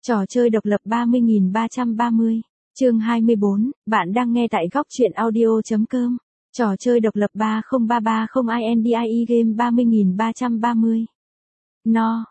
Trò chơi độc lập 30.330, chương 24, bạn đang nghe tại góc truyện audio.com. Trò chơi độc lập 30330 game 30.330. No,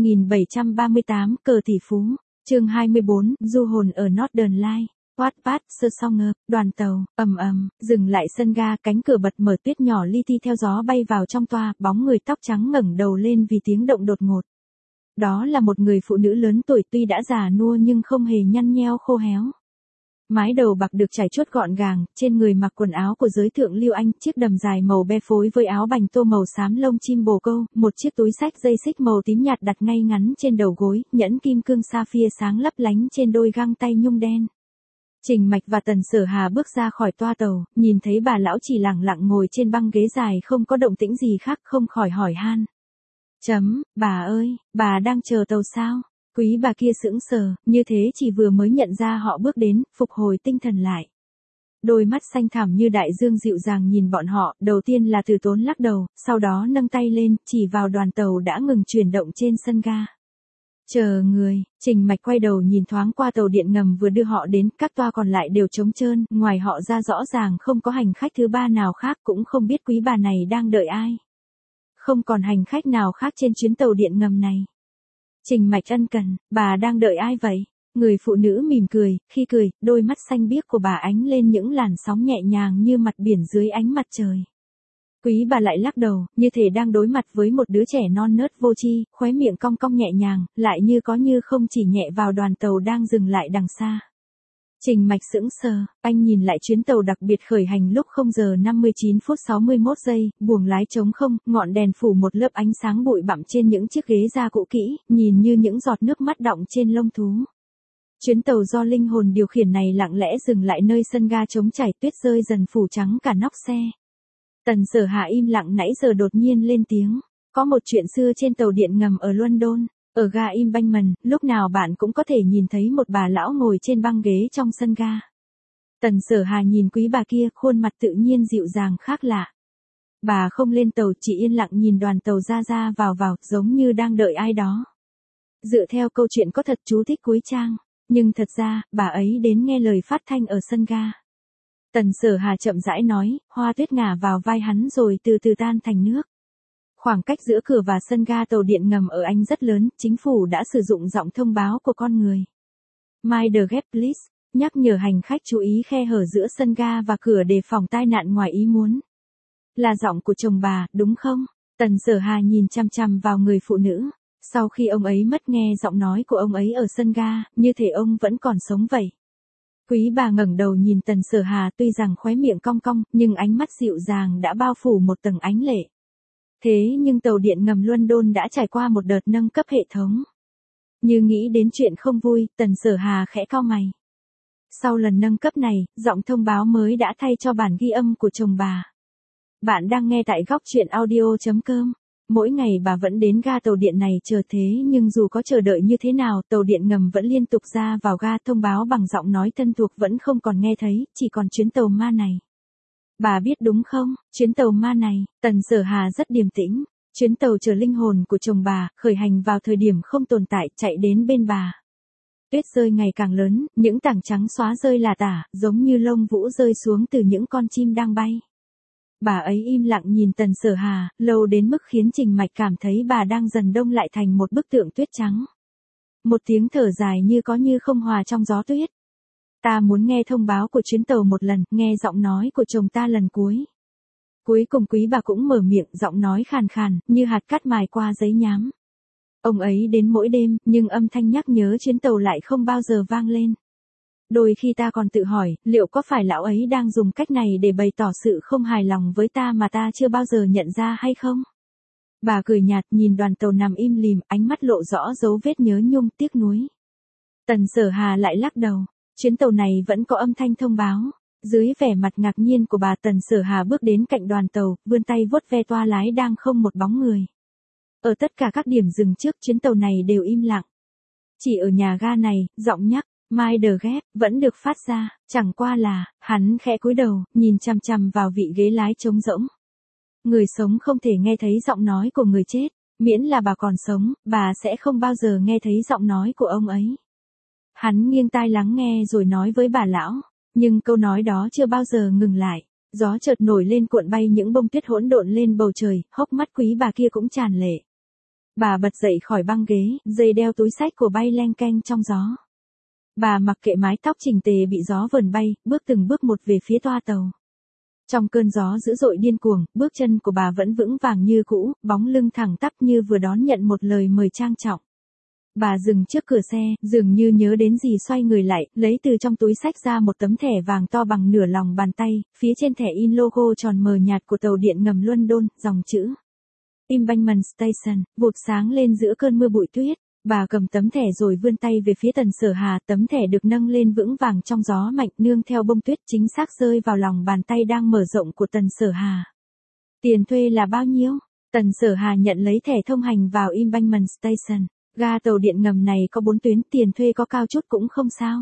2738 cờ tỷ phú. Chương 24, du hồn ở Northern Light. Wattpad, sơ song ngợp, đoàn tàu, dừng lại sân ga, cánh cửa bật mở, tuyết nhỏ li ti theo gió bay vào trong toa, bóng người tóc trắng ngẩng đầu lên vì tiếng động đột ngột. Đó là một người phụ nữ lớn tuổi, tuy đã già nua nhưng không hề nhăn nheo khô héo. Mái đầu bạc được chải chuốt gọn gàng, trên người mặc quần áo của giới thượng lưu Anh, chiếc đầm dài màu be phối với áo bành tô màu xám lông chim bồ câu, một chiếc túi xách dây xích màu tím nhạt đặt ngay ngắn trên đầu gối, nhẫn kim cương sapphire sáng lấp lánh trên đôi găng tay nhung đen. Trình Mạch và Tần Sở Hà bước ra khỏi toa tàu, nhìn thấy bà lão chỉ lẳng lặng ngồi trên băng ghế dài không có động tĩnh gì khác, không khỏi hỏi han. Bà ơi, bà đang chờ tàu sao? Quý bà kia sững sờ, như thế chỉ vừa mới nhận ra họ bước đến, phục hồi tinh thần lại. Đôi mắt xanh thẳm như đại dương dịu dàng nhìn bọn họ, đầu tiên là Từ Tốn lắc đầu, sau đó nâng tay lên, chỉ vào đoàn tàu đã ngừng chuyển động trên sân ga. Chờ người, Trình Mạch quay đầu nhìn thoáng qua tàu điện ngầm vừa đưa họ đến, các toa còn lại đều trống trơn, ngoài họ ra rõ ràng không có hành khách thứ ba nào khác, cũng không biết quý bà này đang đợi ai. Không còn hành khách nào khác trên chuyến tàu điện ngầm này. Trình Mạch ân cần, bà đang đợi ai vậy? Người phụ nữ mỉm cười, khi cười, đôi mắt xanh biếc của bà ánh lên những làn sóng nhẹ nhàng như mặt biển dưới ánh mặt trời. Quý bà lại lắc đầu, như thể đang đối mặt với một đứa trẻ non nớt vô tri, khóe miệng cong cong nhẹ nhàng, lại như có như không chỉ nhẹ vào đoàn tàu đang dừng lại đằng xa. Trình Mạch sững sờ, anh nhìn lại chuyến tàu đặc biệt khởi hành lúc 0 giờ 59 phút 61 giây, buồng lái trống không, ngọn đèn phủ một lớp ánh sáng bụi bặm trên những chiếc ghế da cũ kỹ, nhìn như những giọt nước mắt đọng trên lông thú. Chuyến tàu do linh hồn điều khiển này lặng lẽ dừng lại nơi sân ga trống trải, tuyết rơi dần phủ trắng cả nóc xe. Tần Sở Hà im lặng nãy giờ đột nhiên lên tiếng, có một chuyện xưa trên tàu điện ngầm ở London. Ở ga Embankment, lúc nào bạn cũng có thể nhìn thấy một bà lão ngồi trên băng ghế trong sân ga. Tần Sở Hà nhìn quý bà kia, khuôn mặt tự nhiên dịu dàng khác lạ. Bà không lên tàu, chỉ yên lặng nhìn đoàn tàu ra vào, giống như đang đợi ai đó. Dựa theo câu chuyện có thật chú thích cuối trang, nhưng thật ra, bà ấy đến nghe lời phát thanh ở sân ga. Tần Sở Hà chậm rãi nói, hoa tuyết ngả vào vai hắn rồi từ từ tan thành nước. Khoảng cách giữa cửa và sân ga tàu điện ngầm ở Anh rất lớn, chính phủ đã sử dụng giọng thông báo của con người. Mind the gap please, nhắc nhở hành khách chú ý khe hở giữa sân ga và cửa để phòng tai nạn ngoài ý muốn. Là giọng của chồng bà, đúng không? Tần Sở Hà nhìn chăm chăm vào người phụ nữ. Sau khi ông ấy mất nghe giọng nói của ông ấy ở sân ga, như thể ông vẫn còn sống vậy. Quý bà ngẩng đầu nhìn Tần Sở Hà, tuy rằng khóe miệng cong cong, nhưng ánh mắt dịu dàng đã bao phủ một tầng ánh lệ. Thế nhưng tàu điện ngầm London đã trải qua một đợt nâng cấp hệ thống. Như nghĩ đến chuyện không vui, Tần Sở Hà khẽ cau mày. Sau lần nâng cấp này, giọng thông báo mới đã thay cho bản ghi âm của chồng bà. Bạn đang nghe tại góc truyện audio.com. Mỗi ngày bà vẫn đến ga tàu điện này chờ, thế nhưng dù có chờ đợi như thế nào, tàu điện ngầm vẫn liên tục ra vào ga, thông báo bằng giọng nói thân thuộc vẫn không còn nghe thấy, chỉ còn chuyến tàu ma này. Bà biết đúng không, chuyến tàu ma này, Tần Sở Hà rất điềm tĩnh, chuyến tàu chở linh hồn của chồng bà, khởi hành vào thời điểm không tồn tại, chạy đến bên bà. Tuyết rơi ngày càng lớn, những tảng trắng xóa rơi lả tả, giống như lông vũ rơi xuống từ những con chim đang bay. Bà ấy im lặng nhìn Tần Sở Hà, lâu đến mức khiến Trình Mạch cảm thấy bà đang dần đông lại thành một bức tượng tuyết trắng. Một tiếng thở dài như có như không hòa trong gió tuyết. Ta muốn nghe thông báo của chuyến tàu một lần, nghe giọng nói của chồng ta lần cuối. Cuối cùng quý bà cũng mở miệng, giọng nói khàn khàn, như hạt cát mài qua giấy nhám. Ông ấy đến mỗi đêm, nhưng âm thanh nhắc nhớ chuyến tàu lại không bao giờ vang lên. Đôi khi ta còn tự hỏi, liệu có phải lão ấy đang dùng cách này để bày tỏ sự không hài lòng với ta mà ta chưa bao giờ nhận ra hay không? Bà cười nhạt nhìn đoàn tàu nằm im lìm, ánh mắt lộ rõ dấu vết nhớ nhung tiếc nuối. Tần Sở Hà lại lắc đầu. Chuyến tàu này vẫn có âm thanh thông báo. Dưới vẻ mặt ngạc nhiên của bà, Tần Sở Hà bước đến cạnh đoàn tàu, vươn tay vuốt ve toa lái đang không một bóng người. Ở tất cả các điểm dừng trước chuyến tàu này đều im lặng. Chỉ ở nhà ga này, giọng nhắc, Mind the gap, vẫn được phát ra, chẳng qua là, hắn khẽ cúi đầu, nhìn chằm chằm vào vị ghế lái trống rỗng. Người sống không thể nghe thấy giọng nói của người chết, miễn là bà còn sống, bà sẽ không bao giờ nghe thấy giọng nói của ông ấy. Hắn nghiêng tai lắng nghe rồi nói với bà lão, nhưng câu nói đó chưa bao giờ ngừng lại. Gió chợt nổi lên cuộn bay những bông tuyết hỗn độn lên bầu trời, hốc mắt quý bà kia cũng tràn lệ. Bà bật dậy khỏi băng ghế, dây đeo túi xách của bay leng keng trong gió. Bà mặc kệ mái tóc chỉnh tề bị gió vờn bay, bước từng bước một về phía toa tàu. Trong cơn gió dữ dội điên cuồng, bước chân của bà vẫn vững vàng như cũ, bóng lưng thẳng tắp như vừa đón nhận một lời mời trang trọng. Bà dừng trước cửa xe, dường như nhớ đến gì xoay người lại, lấy từ trong túi xách ra một tấm thẻ vàng to bằng nửa lòng bàn tay, phía trên thẻ in logo tròn mờ nhạt của tàu điện ngầm London, dòng chữ Embankment Station, vụt sáng lên giữa cơn mưa bụi tuyết. Bà cầm tấm thẻ rồi vươn tay về phía Tần Sở Hà, tấm thẻ được nâng lên vững vàng trong gió mạnh nương theo bông tuyết chính xác rơi vào lòng bàn tay đang mở rộng của Tần Sở Hà. Tiền thuê là bao nhiêu? Tần Sở Hà nhận lấy thẻ thông hành vào Embankment Station. Ga tàu điện ngầm này có 4 tuyến, tiền thuê có cao chút cũng không sao.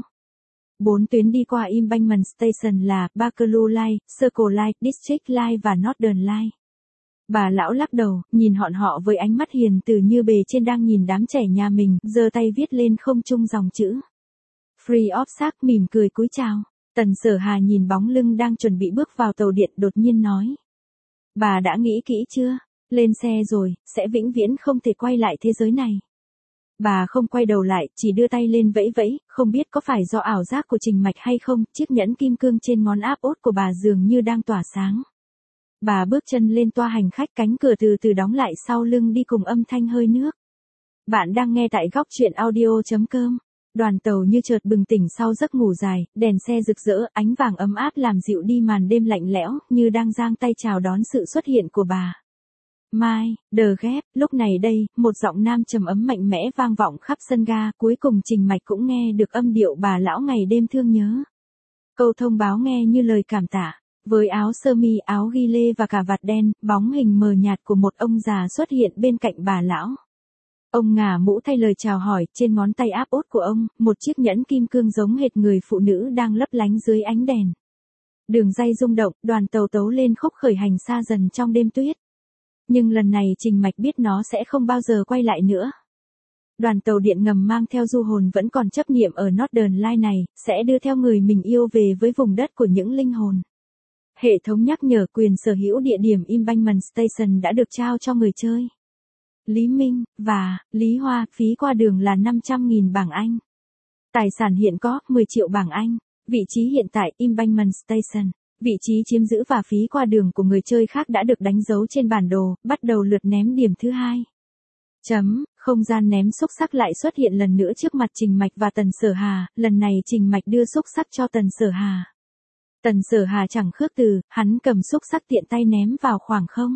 4 tuyến đi qua Embankment Station là Bakerloo Line, Circle Line, District Line và Northern Line. Bà lão lắc đầu, nhìn họ với ánh mắt hiền từ như bề trên đang nhìn đám trẻ nhà mình, giơ tay viết lên không trung dòng chữ Free of charge, mỉm cười cúi chào. Tần Sở Hà nhìn bóng lưng đang chuẩn bị bước vào tàu điện đột nhiên nói. Bà đã nghĩ kỹ chưa? Lên xe rồi, sẽ vĩnh viễn không thể quay lại thế giới này. Bà không quay đầu lại, chỉ đưa tay lên vẫy vẫy, không biết có phải do ảo giác của Trình Mạch hay không, chiếc nhẫn kim cương trên ngón áp út của bà dường như đang tỏa sáng. Bà bước chân lên toa hành khách, cánh cửa từ từ đóng lại sau lưng đi cùng âm thanh hơi nước. Bạn đang nghe tại góc truyện audio.com. Đoàn tàu như chợt bừng tỉnh sau giấc ngủ dài, đèn xe rực rỡ, ánh vàng ấm áp làm dịu đi màn đêm lạnh lẽo, như đang giang tay chào đón sự xuất hiện của bà. Mai, The Gap, lúc này đây, một giọng nam trầm ấm mạnh mẽ vang vọng khắp sân ga, cuối cùng Trình Mạch cũng nghe được âm điệu bà lão ngày đêm thương nhớ. Câu thông báo nghe như lời cảm tạ. Với áo sơ mi, áo ghi lê và cà vạt đen, bóng hình mờ nhạt của một ông già xuất hiện bên cạnh bà lão. Ông ngả mũ thay lời chào hỏi, trên ngón tay áp út của ông, một chiếc nhẫn kim cương giống hệt người phụ nữ đang lấp lánh dưới ánh đèn. Đường ray rung động, đoàn tàu tấu lên khúc khởi hành xa dần trong đêm tuyết. Nhưng lần này Trình Mạch biết nó sẽ không bao giờ quay lại nữa. Đoàn tàu điện ngầm mang theo du hồn vẫn còn chấp niệm ở Northern Line này, sẽ đưa theo người mình yêu về với vùng đất của những linh hồn. Hệ thống nhắc nhở quyền sở hữu địa điểm Embankment Station đã được trao cho người chơi Lý Minh và Lý Hoa, phí qua đường là 500.000 bảng Anh. Tài sản hiện có 10 triệu bảng Anh. Vị trí hiện tại Embankment Station. Vị trí chiếm giữ và phí qua đường của người chơi khác đã được đánh dấu trên bản đồ, bắt đầu lượt ném điểm thứ 2. Không gian ném xúc xắc lại xuất hiện lần nữa trước mặt Trình Mạch và Tần Sở Hà, lần này Trình Mạch đưa xúc xắc cho Tần Sở Hà. Tần Sở Hà chẳng khước từ, hắn cầm xúc xắc tiện tay ném vào khoảng không.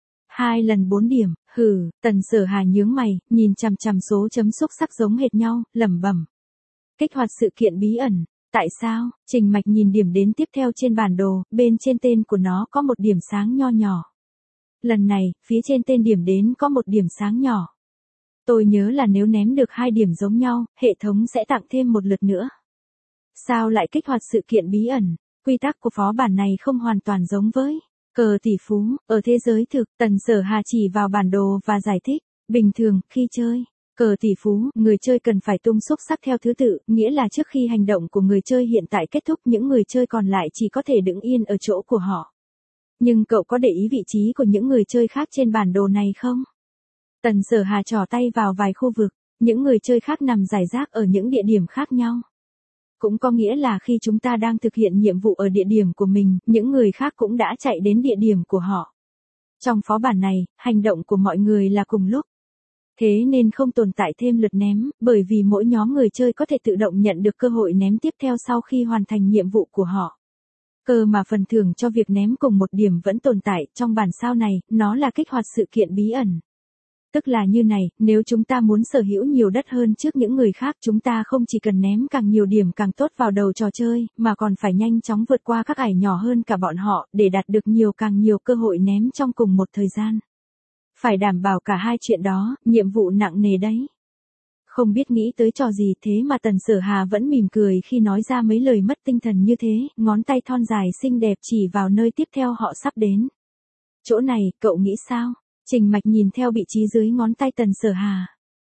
2 lần 4 điểm, Tần Sở Hà nhướng mày, nhìn chằm chằm số chấm xúc xắc giống hệt nhau, lẩm bẩm. Kích hoạt sự kiện bí ẩn. Tại sao? Trình Mạch nhìn điểm đến tiếp theo trên bản đồ, bên trên tên của nó có một điểm sáng nho nhỏ. Lần này, phía trên tên điểm đến có một điểm sáng nhỏ. Tôi nhớ là nếu ném được 2 điểm giống nhau, hệ thống sẽ tặng thêm một lượt nữa. Sao lại kích hoạt sự kiện bí ẩn? Quy tắc của phó bản này không hoàn toàn giống với cờ tỷ phú, ở thế giới thực. Tần Sở Hà chỉ vào bản đồ và giải thích, bình thường, khi chơi cờ tỷ phú, người chơi cần phải tung xúc xắc theo thứ tự, nghĩa là trước khi hành động của người chơi hiện tại kết thúc, những người chơi còn lại chỉ có thể đứng yên ở chỗ của họ. Nhưng cậu có để ý vị trí của những người chơi khác trên bản đồ này không? Tần Sở Hà trỏ tay vào vài khu vực, những người chơi khác nằm rải rác ở những địa điểm khác nhau. Cũng có nghĩa là khi chúng ta đang thực hiện nhiệm vụ ở địa điểm của mình, những người khác cũng đã chạy đến địa điểm của họ. Trong phó bản này, hành động của mọi người là cùng lúc. Thế nên không tồn tại thêm lượt ném, bởi vì mỗi nhóm người chơi có thể tự động nhận được cơ hội ném tiếp theo sau khi hoàn thành nhiệm vụ của họ. Cơ mà phần thưởng cho việc ném cùng một điểm vẫn tồn tại, trong bản sao này, nó là kích hoạt sự kiện bí ẩn. Tức là như này, nếu chúng ta muốn sở hữu nhiều đất hơn trước những người khác, chúng ta không chỉ cần ném càng nhiều điểm càng tốt vào đầu trò chơi, mà còn phải nhanh chóng vượt qua các ải nhỏ hơn cả bọn họ, để đạt được càng nhiều cơ hội ném trong cùng một thời gian. Phải đảm bảo cả hai chuyện đó, nhiệm vụ nặng nề đấy. Không biết nghĩ tới trò gì thế mà Tần Sở Hà vẫn mỉm cười khi nói ra mấy lời mất tinh thần như thế, ngón tay thon dài xinh đẹp chỉ vào nơi tiếp theo họ sắp đến. Chỗ này, cậu nghĩ sao? Trình Mạch nhìn theo vị trí dưới ngón tay Tần Sở Hà.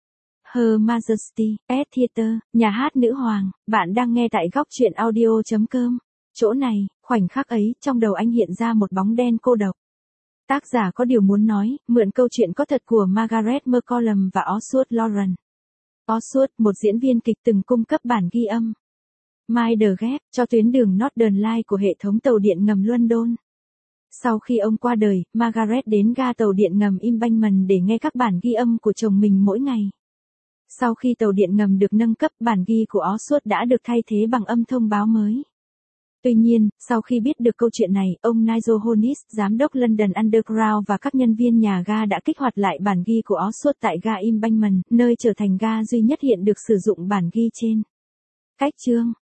Her Majesty, S Theater, nhà hát nữ hoàng, bạn đang nghe tại góc truyện audio.com. Chỗ này, khoảnh khắc ấy, trong đầu anh hiện ra một bóng đen cô độc. Tác giả có điều muốn nói, mượn câu chuyện có thật của Margaret McCallum và Oswald Lauren. Oswald, một diễn viên kịch từng cung cấp bản ghi âm My the Gap cho tuyến đường Northern Line của hệ thống tàu điện ngầm London. Sau khi ông qua đời, Margaret đến ga tàu điện ngầm Embankment để nghe các bản ghi âm của chồng mình mỗi ngày. Sau khi tàu điện ngầm được nâng cấp, bản ghi của Oswald đã được thay thế bằng âm thông báo mới. Tuy nhiên, sau khi biết được câu chuyện này, ông Nigel Honest, giám đốc London Underground và các nhân viên nhà ga đã kích hoạt lại bản ghi của Oswald tại ga Embankment, nơi trở thành ga duy nhất hiện được sử dụng bản ghi trên. Cách chương